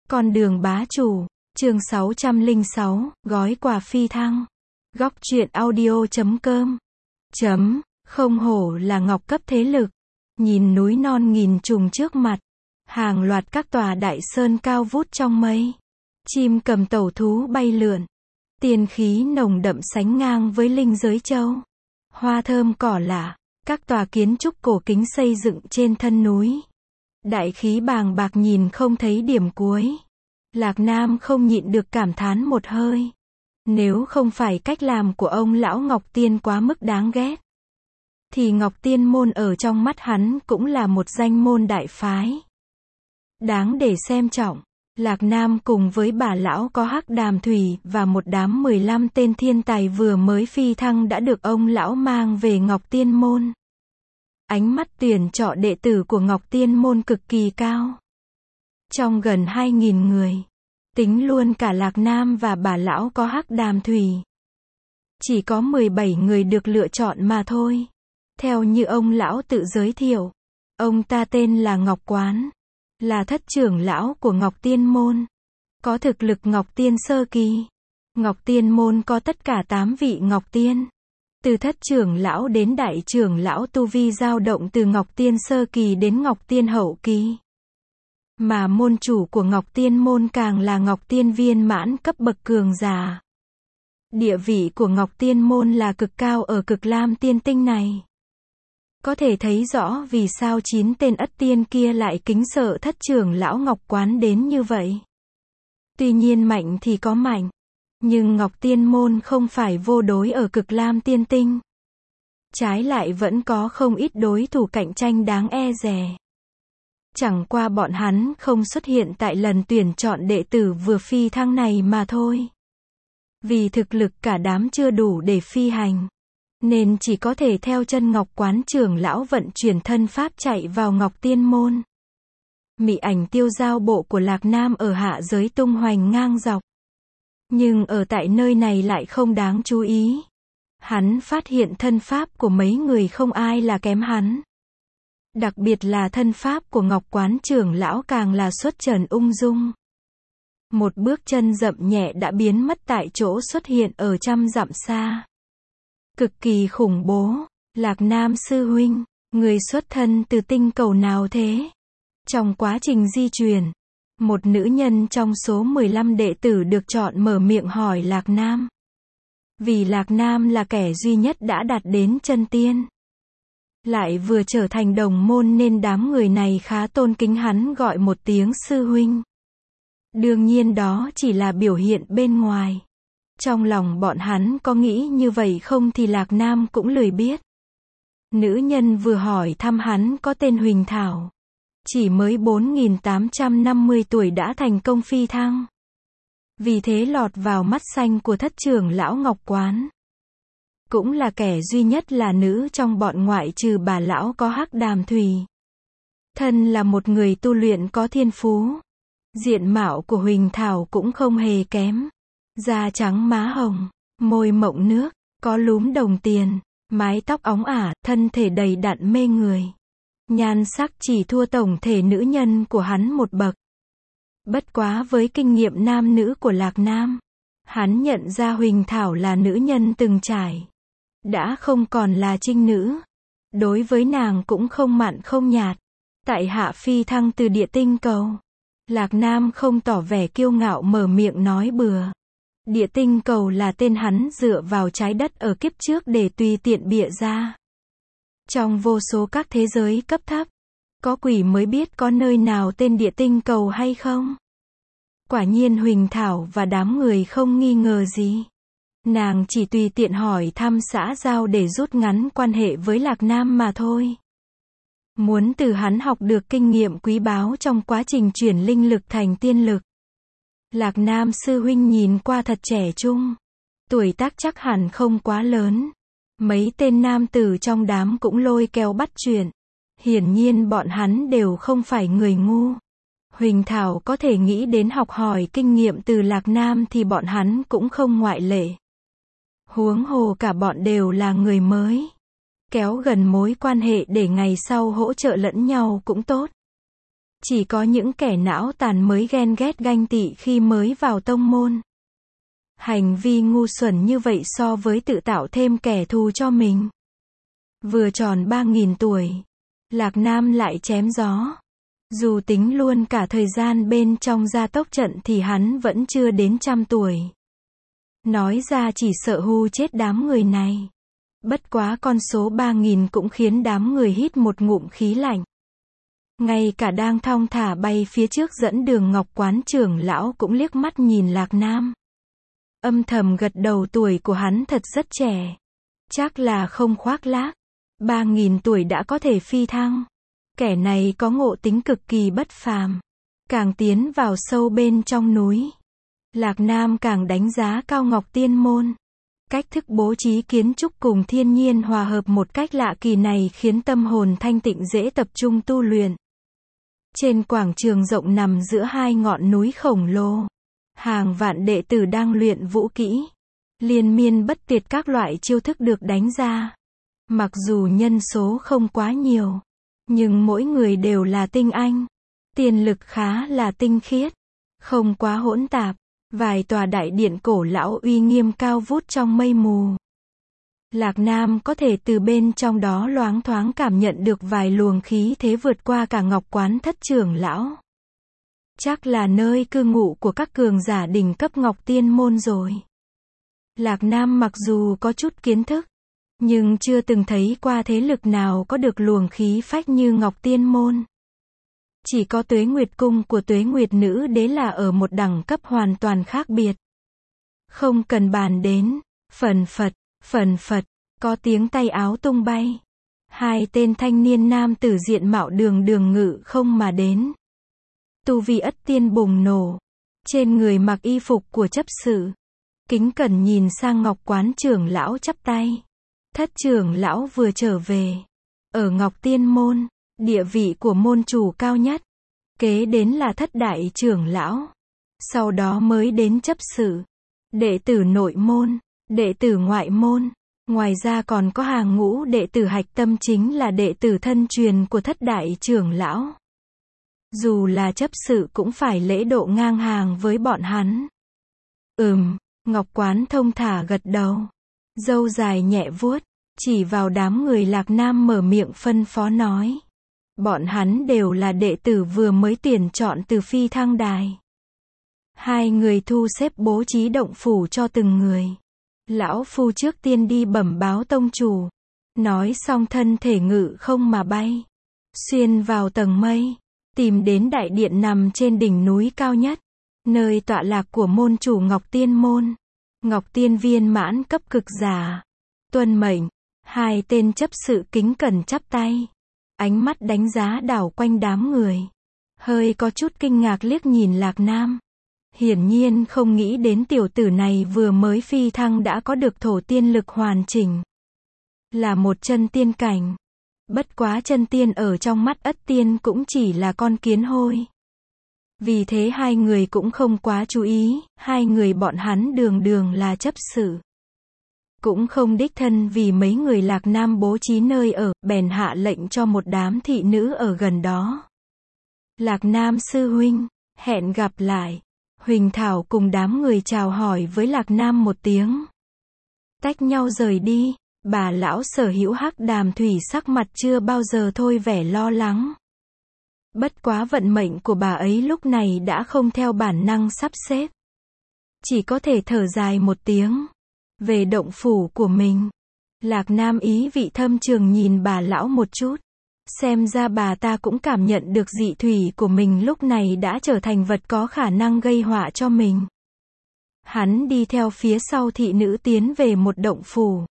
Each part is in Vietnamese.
Con đường bá chủ, chương 606, gói quà phi thăng. Góc truyện audio.com. Không hổ là ngọc cấp thế lực. Nhìn núi non nghìn trùng trước mặt. Hàng loạt các tòa đại sơn cao vút trong mây. Chim cầm tẩu thú bay lượn. Tiên khí nồng đậm sánh ngang với linh giới châu. Hoa thơm cỏ lạ. Các tòa kiến trúc cổ kính xây dựng trên thân núi. Đại khí bàng bạc nhìn không thấy điểm cuối. Lạc Nam không nhịn được cảm thán một hơi. Nếu không phải cách làm của ông lão Ngọc Tiên quá mức đáng ghét, thì Ngọc Tiên môn ở trong mắt hắn cũng là một danh môn đại phái. Đáng để xem trọng. Lạc Nam cùng với bà lão có Hắc Đàm Thủy và một đám 15 tên thiên tài vừa mới phi thăng đã được ông lão mang về Ngọc Tiên môn. Ánh mắt tuyển chọn đệ tử của Ngọc Tiên môn cực kỳ cao. Trong gần 2.000 người, tính luôn cả Lạc Nam và bà lão có Hắc Đàm Thủy, chỉ có 17 người được lựa chọn mà thôi. Theo như ông lão tự giới thiệu, ông ta tên là Ngọc Quán, là thất trưởng lão của Ngọc Tiên môn, có thực lực Ngọc Tiên sơ kỳ. Ngọc Tiên môn có tất cả 8 vị Ngọc Tiên. Từ thất trưởng lão đến đại trưởng lão tu vi dao động từ Ngọc Tiên sơ kỳ đến Ngọc Tiên hậu kỳ. Mà môn chủ của Ngọc Tiên môn càng là Ngọc Tiên viên mãn cấp bậc cường giả. Địa vị của Ngọc Tiên môn là cực cao ở Cực Lam Tiên Tinh này. Có thể thấy rõ vì sao 9 tên ất tiên kia lại kính sợ thất trưởng lão Ngọc Quán đến như vậy. Tuy nhiên mạnh thì có mạnh, nhưng Ngọc Tiên môn không phải vô đối ở Cực Lam Tiên Tinh. Trái lại vẫn có không ít đối thủ cạnh tranh đáng e dè. Chẳng qua bọn hắn không xuất hiện tại lần tuyển chọn đệ tử vừa phi thăng này mà thôi. Vì thực lực cả đám chưa đủ để phi hành, nên chỉ có thể theo chân Ngọc Quán trưởng lão vận chuyển thân pháp chạy vào Ngọc Tiên môn. Mị ảnh tiêu giao bộ của Lạc Nam ở hạ giới tung hoành ngang dọc. Nhưng ở tại nơi này lại không đáng chú ý. Hắn phát hiện thân pháp của mấy người không ai là kém hắn. Đặc biệt là thân pháp của Ngọc Quán trưởng lão càng là xuất trần ung dung. Một bước chân dậm nhẹ đã biến mất tại chỗ xuất hiện ở trăm dặm xa. Cực kỳ khủng bố. Lạc Nam sư huynh, người xuất thân từ tinh cầu nào thế? Trong quá trình di chuyển, một nữ nhân trong số 15 đệ tử được chọn mở miệng hỏi Lạc Nam. Vì Lạc Nam là kẻ duy nhất đã đạt đến chân tiên, lại vừa trở thành đồng môn nên đám người này khá tôn kính hắn gọi một tiếng sư huynh. Đương nhiên đó chỉ là biểu hiện bên ngoài. Trong lòng bọn hắn có nghĩ như vậy không thì Lạc Nam cũng lười biết. Nữ nhân vừa hỏi thăm hắn có tên Huỳnh Thảo. Chỉ mới 4.850 tuổi đã thành công phi thăng. Vì thế lọt vào mắt xanh của thất trưởng lão Ngọc Quán. Cũng là kẻ duy nhất là nữ trong bọn ngoại trừ bà lão có Hắc Đàm Thủy. Thân là một người tu luyện có thiên phú. Diện mạo của Huỳnh Thảo cũng không hề kém. Da trắng má hồng, môi mọng nước, có lúm đồng tiền, mái tóc óng ả, thân thể đầy đặn mê người. Nhan sắc chỉ thua tổng thể nữ nhân của hắn một bậc. Bất quá với kinh nghiệm nam nữ của Lạc Nam, hắn nhận ra Huỳnh Thảo là nữ nhân từng trải. Đã không còn là trinh nữ. Đối với nàng cũng không mặn không nhạt. Tại hạ phi thăng từ địa tinh cầu. Lạc Nam không tỏ vẻ kiêu ngạo mở miệng nói bừa. Địa tinh cầu là tên hắn dựa vào trái đất ở kiếp trước để tùy tiện bịa ra. Trong vô số các thế giới cấp thấp, có quỷ mới biết có nơi nào tên địa tinh cầu hay không. Quả nhiên Huỳnh Thảo và đám người không nghi ngờ gì. Nàng chỉ tùy tiện hỏi thăm xã giao để rút ngắn quan hệ với Lạc Nam mà thôi. Muốn từ hắn học được kinh nghiệm quý báu trong quá trình chuyển linh lực thành tiên lực. Lạc Nam sư huynh nhìn qua thật trẻ trung. Tuổi tác chắc hẳn không quá lớn. Mấy tên nam tử trong đám cũng lôi kéo bắt chuyện. Hiển nhiên bọn hắn đều không phải người ngu. Huỳnh Thảo có thể nghĩ đến học hỏi kinh nghiệm từ Lạc Nam thì bọn hắn cũng không ngoại lệ. Huống hồ cả bọn đều là người mới. Kéo gần mối quan hệ để ngày sau hỗ trợ lẫn nhau cũng tốt. Chỉ có những kẻ não tàn mới ghen ghét ganh tị khi mới vào tông môn. Hành vi ngu xuẩn như vậy so với tự tạo thêm kẻ thù cho mình. Vừa tròn 3.000 tuổi, Lạc Nam lại chém gió. Dù tính luôn cả thời gian bên trong gia tốc trận thì hắn vẫn chưa đến 100 tuổi. Nói ra chỉ sợ hù chết đám người này. Bất quá con số 3.000 cũng khiến đám người hít một ngụm khí lạnh. Ngay cả đang thong thả bay phía trước dẫn đường Ngọc Quán trưởng lão cũng liếc mắt nhìn Lạc Nam. Âm thầm gật đầu, tuổi của hắn thật rất trẻ. Chắc là không khoác lác. 3.000 tuổi đã có thể phi thăng. Kẻ này có ngộ tính cực kỳ bất phàm. Càng tiến vào sâu bên trong núi, Lạc Nam càng đánh giá cao Ngọc Tiên Môn. Cách thức bố trí kiến trúc cùng thiên nhiên hòa hợp một cách lạ kỳ này khiến tâm hồn thanh tịnh, dễ tập trung tu luyện. Trên quảng trường rộng nằm giữa hai ngọn núi khổng lồ, hàng vạn đệ tử đang luyện vũ kỹ. Liên miên bất tuyệt các loại chiêu thức được đánh ra. Mặc dù nhân số không quá nhiều, nhưng mỗi người đều là tinh anh. Tiên lực khá là tinh khiết, không quá hỗn tạp. Vài tòa đại điện cổ lão uy nghiêm cao vút trong mây mù. Lạc Nam có thể từ bên trong đó loáng thoáng cảm nhận được vài luồng khí thế vượt qua cả Ngọc Quán thất trưởng lão. Chắc là nơi cư ngụ của các cường giả đỉnh cấp Ngọc Tiên Môn rồi. Lạc Nam mặc dù có chút kiến thức, nhưng chưa từng thấy qua thế lực nào có được luồng khí phách như Ngọc Tiên Môn. Chỉ có Tuế Nguyệt Cung của Tuế Nguyệt Nữ Đế là ở một đẳng cấp hoàn toàn khác biệt. Không cần bàn đến, phần phật, có tiếng tay áo tung bay. Hai tên thanh niên nam tử diện mạo đường đường ngự không mà đến. Tu vi ất tiên bùng nổ. Trên người mặc y phục của chấp sự. Kính cẩn nhìn sang Ngọc Quán trưởng lão chắp tay. Thất trưởng lão vừa trở về. Ở Ngọc Tiên Môn, địa vị của môn chủ cao nhất. Kế đến là thất đại trưởng lão. Sau đó mới đến chấp sự. Đệ tử nội môn, đệ tử ngoại môn. Ngoài ra còn có hàng ngũ đệ tử hạch tâm, chính là đệ tử thân truyền của thất đại trưởng lão. Dù là chấp sự cũng phải lễ độ ngang hàng với bọn hắn. Ngọc Quán thông thả gật đầu. Râu dài nhẹ vuốt, chỉ vào đám người Lạc Nam mở miệng phân phó nói. Bọn hắn đều là đệ tử vừa mới tuyển chọn từ phi thăng đài. Hai người thu xếp bố trí động phủ cho từng người. Lão phu trước tiên đi bẩm báo tông chủ. Nói xong thân thể ngự không mà bay. Xuyên vào tầng mây. Tìm đến đại điện nằm trên đỉnh núi cao nhất. Nơi tọa lạc của môn chủ Ngọc Tiên Môn. Ngọc Tiên viên mãn cấp cực giả. Tuân mệnh. Hai tên chấp sự kính cẩn chắp tay. Ánh mắt đánh giá đảo quanh đám người. Hơi có chút kinh ngạc liếc nhìn Lạc Nam. Hiển nhiên không nghĩ đến tiểu tử này vừa mới phi thăng đã có được thổ tiên lực hoàn chỉnh. Là một chân tiên cảnh. Bất quá chân tiên ở trong mắt ất tiên cũng chỉ là con kiến hôi. Vì thế hai người cũng không quá chú ý, hai người bọn hắn đường đường là chấp sự. Cũng không đích thân vì mấy người Lạc Nam bố trí nơi ở, bèn hạ lệnh cho một đám thị nữ ở gần đó. Lạc Nam sư huynh, hẹn gặp lại. Huỳnh Thảo cùng đám người chào hỏi với Lạc Nam một tiếng. Tách nhau rời đi, bà lão sở hữu hắc đàm thủy sắc mặt chưa bao giờ thôi vẻ lo lắng. Bất quá vận mệnh của bà ấy lúc này đã không theo bản năng sắp xếp. Chỉ có thể thở dài một tiếng. Về động phủ của mình, Lạc Nam ý vị thâm trường nhìn bà lão một chút. Xem ra bà ta cũng cảm nhận được dị thủy của mình lúc này đã trở thành vật có khả năng gây họa cho mình. Hắn đi theo phía sau thị nữ tiến về một động phủ.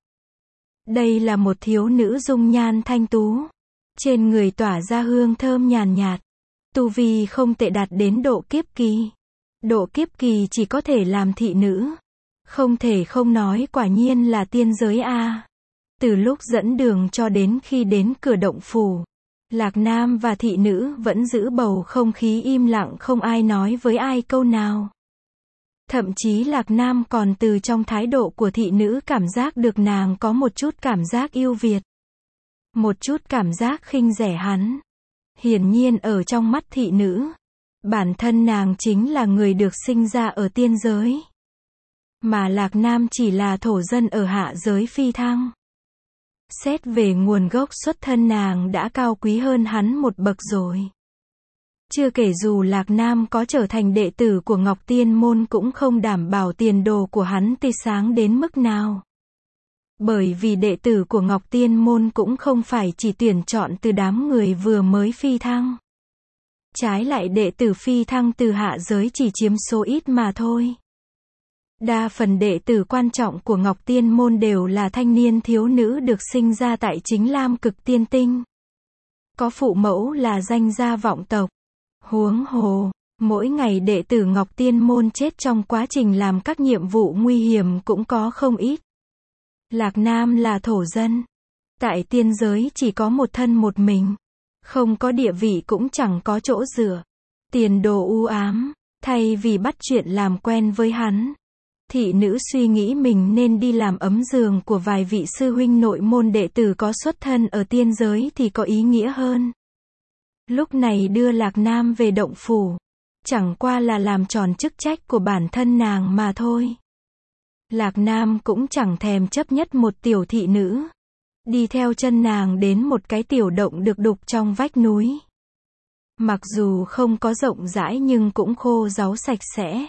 Đây là một thiếu nữ dung nhan thanh tú. Trên người tỏa ra hương thơm nhàn nhạt. Tu vi không tệ, đạt đến độ kiếp kỳ. Độ kiếp kỳ chỉ có thể làm thị nữ. Không thể không nói quả nhiên là tiên giới a. Từ lúc dẫn đường cho đến khi đến cửa động phủ, Lạc Nam và thị nữ vẫn giữ bầu không khí im lặng, không ai nói với ai câu nào. Thậm chí Lạc Nam còn từ trong thái độ của thị nữ cảm giác được nàng có một chút cảm giác yêu Việt. Một chút cảm giác khinh rẻ hắn. Hiển nhiên ở trong mắt thị nữ, bản thân nàng chính là người được sinh ra ở tiên giới. Mà Lạc Nam chỉ là thổ dân ở hạ giới phi thăng. Xét về nguồn gốc xuất thân nàng đã cao quý hơn hắn một bậc rồi. Chưa kể dù Lạc Nam có trở thành đệ tử của Ngọc Tiên Môn cũng không đảm bảo tiền đồ của hắn tươi sáng đến mức nào. Bởi vì đệ tử của Ngọc Tiên Môn cũng không phải chỉ tuyển chọn từ đám người vừa mới phi thăng. Trái lại đệ tử phi thăng từ hạ giới chỉ chiếm số ít mà thôi. Đa phần đệ tử quan trọng của Ngọc Tiên Môn đều là thanh niên thiếu nữ được sinh ra tại chính Lam Cực Tiên Tinh. Có phụ mẫu là danh gia vọng tộc. Huống hồ, mỗi ngày đệ tử Ngọc Tiên Môn chết trong quá trình làm các nhiệm vụ nguy hiểm cũng có không ít. Lạc Nam là thổ dân. Tại tiên giới chỉ có một thân một mình. Không có địa vị cũng chẳng có chỗ dựa. Tiền đồ u ám. Thay vì bắt chuyện làm quen với hắn, thị nữ suy nghĩ mình nên đi làm ấm giường của vài vị sư huynh nội môn đệ tử có xuất thân ở tiên giới thì có ý nghĩa hơn. Lúc này đưa Lạc Nam về động phủ, chẳng qua là làm tròn chức trách của bản thân nàng mà thôi. Lạc Nam cũng chẳng thèm chấp nhất một tiểu thị nữ. Đi theo chân nàng đến một cái tiểu động được đục trong vách núi. Mặc dù không có rộng rãi nhưng cũng khô ráu sạch sẽ.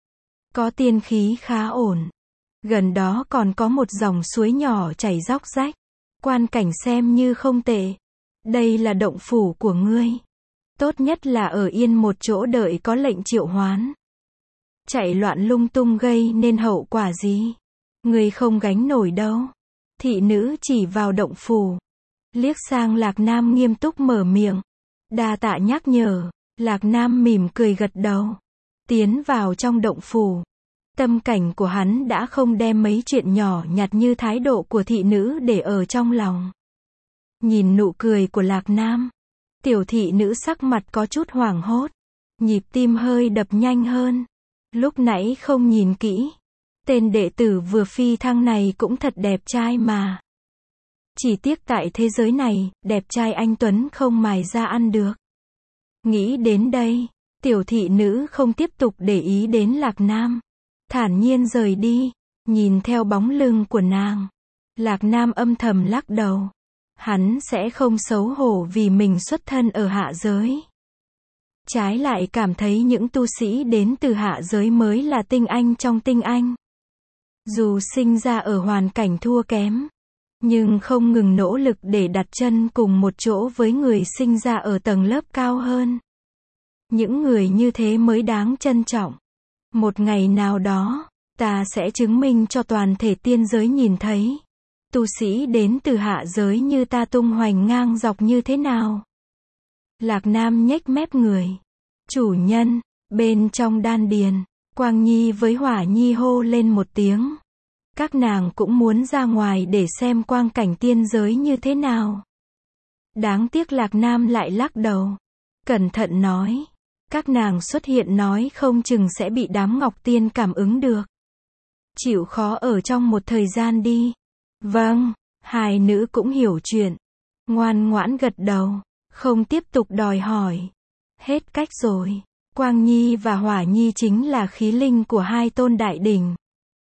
Có tiên khí khá ổn. Gần đó còn có một dòng suối nhỏ chảy róc rách. Quan cảnh xem như không tệ. Đây là động phủ của ngươi. Tốt nhất là ở yên một chỗ đợi có lệnh triệu hoán. Chạy loạn lung tung gây nên hậu quả gì? Ngươi không gánh nổi đâu. Thị nữ chỉ vào động phủ. Liếc sang Lạc Nam nghiêm túc mở miệng. Đa tạ nhắc nhở. Lạc Nam mỉm cười gật đầu. Tiến vào trong động phủ. Tâm cảnh của hắn đã không đem mấy chuyện nhỏ nhặt như thái độ của thị nữ để ở trong lòng. Nhìn nụ cười của Lạc Nam, tiểu thị nữ sắc mặt có chút hoảng hốt. Nhịp tim hơi đập nhanh hơn. Lúc nãy không nhìn kỹ. Tên đệ tử vừa phi thăng này cũng thật đẹp trai mà. Chỉ tiếc tại thế giới này, đẹp trai anh Tuấn không mài ra ăn được. Nghĩ đến đây, tiểu thị nữ không tiếp tục để ý đến Lạc Nam. Thản nhiên rời đi, nhìn theo bóng lưng của nàng. Lạc Nam âm thầm lắc đầu. Hắn sẽ không xấu hổ vì mình xuất thân ở hạ giới. Trái lại cảm thấy những tu sĩ đến từ hạ giới mới là tinh anh trong tinh anh. Dù sinh ra ở hoàn cảnh thua kém, nhưng không ngừng nỗ lực để đặt chân cùng một chỗ với người sinh ra ở tầng lớp cao hơn. Những người như thế mới đáng trân trọng. Một ngày nào đó, ta sẽ chứng minh cho toàn thể tiên giới nhìn thấy. Tu sĩ đến từ hạ giới như ta tung hoành ngang dọc như thế nào. Lạc Nam nhếch mép người. Chủ nhân, bên trong đan điền, Quang Nhi với Hỏa Nhi hô lên một tiếng. Các nàng cũng muốn ra ngoài để xem quang cảnh tiên giới như thế nào. Đáng tiếc Lạc Nam lại lắc đầu. Cẩn thận nói. Các nàng xuất hiện nói không chừng sẽ bị đám Ngọc Tiên cảm ứng được. Chịu khó ở trong một thời gian đi. Vâng, hai nữ cũng hiểu chuyện. Ngoan ngoãn gật đầu, không tiếp tục đòi hỏi. Hết cách rồi. Quang Nhi và Hỏa Nhi chính là khí linh của hai tôn đại đỉnh.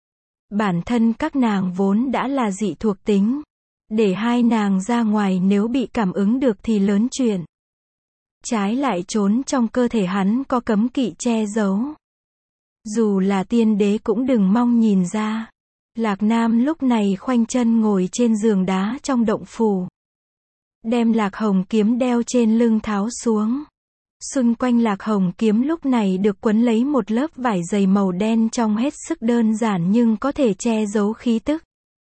Bản thân các nàng vốn đã là dị thuộc tính. Để hai nàng ra ngoài nếu bị cảm ứng được thì lớn chuyện. Trái lại trốn trong cơ thể hắn có cấm kỵ che giấu. Dù là tiên đế cũng đừng mong nhìn ra. Lạc Nam lúc này khoanh chân ngồi trên giường đá trong động phủ. Đem Lạc Hồng kiếm đeo trên lưng tháo xuống. Xung quanh Lạc Hồng kiếm lúc này được quấn lấy một lớp vải dày màu đen trông hết sức đơn giản nhưng có thể che giấu khí tức.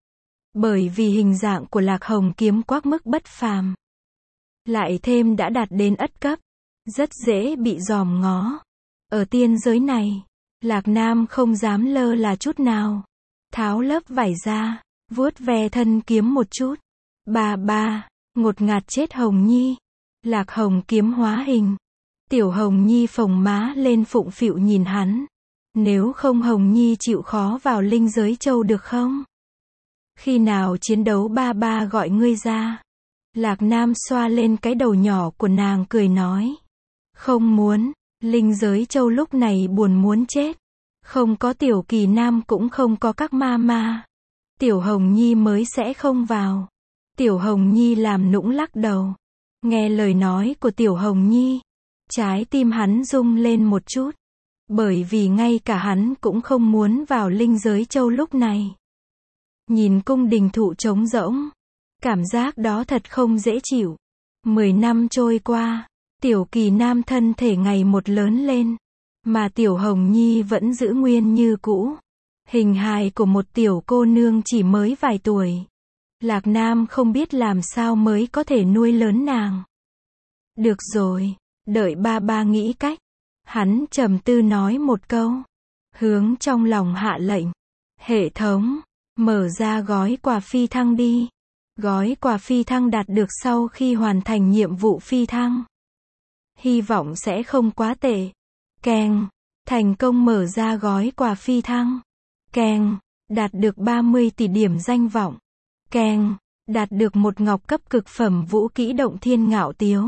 Bởi vì hình dạng của Lạc Hồng kiếm quá mức bất phàm. Lại thêm đã đạt đến ất cấp. Rất dễ bị dòm ngó. Ở tiên giới này, Lạc Nam không dám lơ là chút nào. Tháo lớp vải ra, vuốt ve thân kiếm một chút. Ba, ngột ngạt chết Hồng Nhi. Lạc Hồng kiếm hóa hình. Tiểu Hồng Nhi phồng má lên phụng phịu nhìn hắn. Nếu không Hồng Nhi chịu khó vào linh giới châu được không? Khi nào chiến đấu ba gọi ngươi ra. Lạc Nam xoa lên cái đầu nhỏ của nàng cười nói. Không muốn, linh giới châu lúc này buồn muốn chết. Không có Tiểu Kỳ Nam cũng không có các ma ma. Tiểu Hồng Nhi mới sẽ không vào. Tiểu Hồng Nhi làm nũng lắc đầu. Nghe lời nói của Tiểu Hồng Nhi, trái tim hắn rung lên một chút. Bởi vì ngay cả hắn cũng không muốn vào linh giới châu lúc này. Nhìn cung đình thụ trống rỗng, cảm giác đó thật không dễ chịu. 10 năm trôi qua, Tiểu Kỳ Nam thân thể ngày một lớn lên, mà Tiểu Hồng Nhi vẫn giữ nguyên như cũ. Hình hài của một tiểu cô nương chỉ mới vài tuổi. Lạc Nam không biết làm sao mới có thể nuôi lớn nàng. Được rồi, đợi ba ba nghĩ cách. Hắn trầm tư nói một câu, hướng trong lòng hạ lệnh. Hệ thống, mở ra gói quà phi thăng đi. Gói quà phi thăng đạt được sau khi hoàn thành nhiệm vụ phi thăng. Hy vọng sẽ không quá tệ. Keng, thành công mở ra gói quà phi thăng. Keng, đạt được 30 tỷ điểm danh vọng. Keng, đạt được một ngọc cấp cực phẩm vũ kỹ động thiên ngạo tiếu.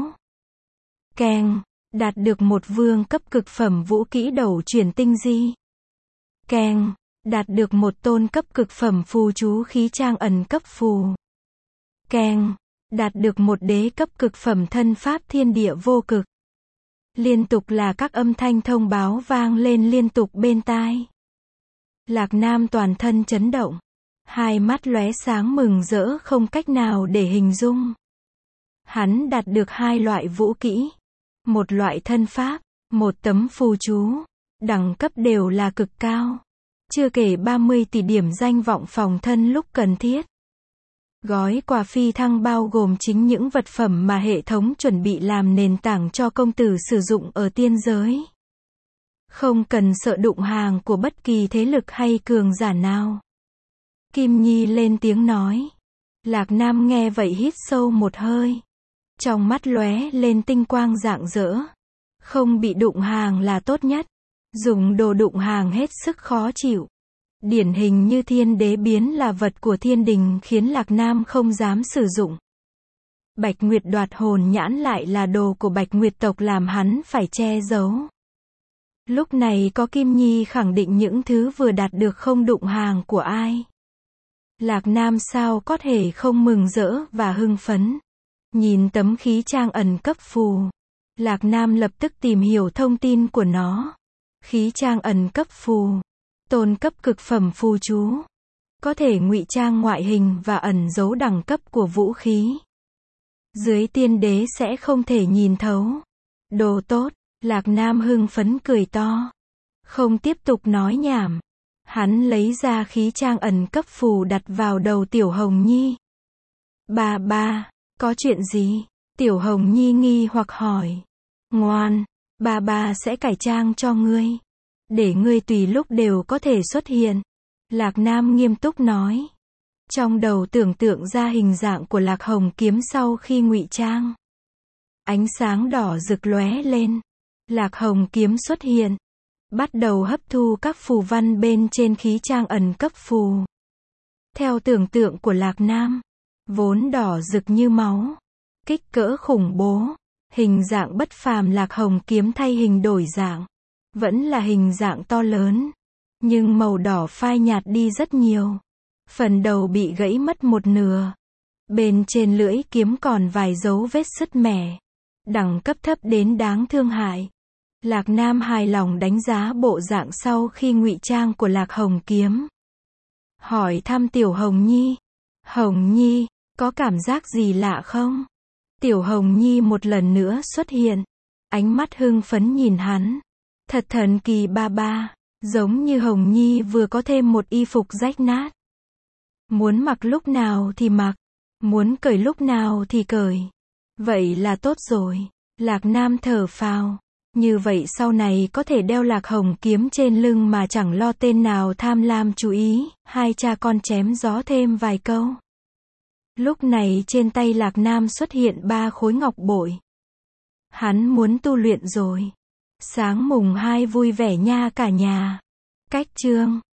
Keng, đạt được một vương cấp cực phẩm vũ kỹ đầu chuyển tinh di. Keng, đạt được một tôn cấp cực phẩm phù chú khí trang ẩn cấp phù. Keng, đạt được một đế cấp cực phẩm thân pháp thiên địa vô cực. Liên tục là các âm thanh thông báo vang lên liên tục bên tai. Lạc Nam toàn thân chấn động. Hai mắt lóe sáng mừng rỡ không cách nào để hình dung. Hắn đạt được hai loại vũ kỹ. Một loại thân pháp, một tấm phù chú. Đẳng cấp đều là cực cao. Chưa kể 30 tỷ điểm danh vọng phòng thân lúc cần thiết. Gói quà phi thăng bao gồm chính những vật phẩm mà hệ thống chuẩn bị làm nền tảng cho công tử sử dụng ở tiên giới. Không cần sợ đụng hàng của bất kỳ thế lực hay cường giả nào. Kim Nhi lên tiếng nói. Lạc Nam nghe vậy hít sâu một hơi. Trong mắt lóe lên tinh quang rạng rỡ. Không bị đụng hàng là tốt nhất. Dùng đồ đụng hàng hết sức khó chịu. Điển hình như thiên đế biến là vật của thiên đình khiến Lạc Nam không dám sử dụng. Bạch Nguyệt đoạt hồn nhãn lại là đồ của Bạch Nguyệt tộc làm hắn phải che giấu. Lúc này có Kim Nhi khẳng định những thứ vừa đạt được không đụng hàng của ai. Lạc Nam sao có thể không mừng rỡ và hưng phấn. Nhìn tấm khí trang ẩn cấp phù. Lạc Nam lập tức tìm hiểu thông tin của nó. Khí trang ẩn cấp phù. Tôn cấp cực phẩm phù chú. Có thể ngụy trang ngoại hình và ẩn giấu đẳng cấp của vũ khí. Dưới tiên đế sẽ không thể nhìn thấu. Đồ tốt, Lạc Nam hưng phấn cười to. Không tiếp tục nói nhảm. Hắn lấy ra khí trang ẩn cấp phù đặt vào đầu Tiểu Hồng Nhi. Ba, có chuyện gì? Tiểu Hồng Nhi nghi hoặc hỏi. Ngoan, ba sẽ cải trang cho ngươi. Để ngươi tùy lúc đều có thể xuất hiện. Lạc Nam nghiêm túc nói. Trong đầu tưởng tượng ra hình dạng của Lạc Hồng kiếm sau khi ngụy trang. Ánh sáng đỏ rực lóe lên. Lạc Hồng kiếm xuất hiện. Bắt đầu hấp thu các phù văn bên trên khí trang ẩn cấp phù. Theo tưởng tượng của Lạc Nam, vốn đỏ rực như máu, kích cỡ khủng bố, hình dạng bất phàm Lạc Hồng kiếm thay hình đổi dạng. Vẫn là hình dạng to lớn, nhưng màu đỏ phai nhạt đi rất nhiều. Phần đầu bị gãy mất một nửa. Bên trên lưỡi kiếm còn vài dấu vết sứt mẻ. Đẳng cấp thấp đến đáng thương hại. Lạc Nam hài lòng đánh giá bộ dạng sau khi ngụy trang của Lạc Hồng kiếm. Hỏi thăm Tiểu Hồng Nhi. Hồng Nhi, có cảm giác gì lạ không? Tiểu Hồng Nhi một lần nữa xuất hiện. Ánh mắt hưng phấn nhìn hắn. Thật thần kỳ ba. Giống như Hồng Nhi vừa có thêm một y phục rách nát. Muốn mặc lúc nào thì mặc. Muốn cởi lúc nào thì cởi. Vậy là tốt rồi. Lạc Nam thở phào. Như vậy sau này có thể đeo Lạc Hồng kiếm trên lưng mà chẳng lo tên nào tham lam chú ý. Hai cha con chém gió thêm vài câu. Lúc này trên tay Lạc Nam xuất hiện 3 khối ngọc bội. Hắn muốn tu luyện rồi. Sáng mùng 2 vui vẻ nha cả nhà. Cách chương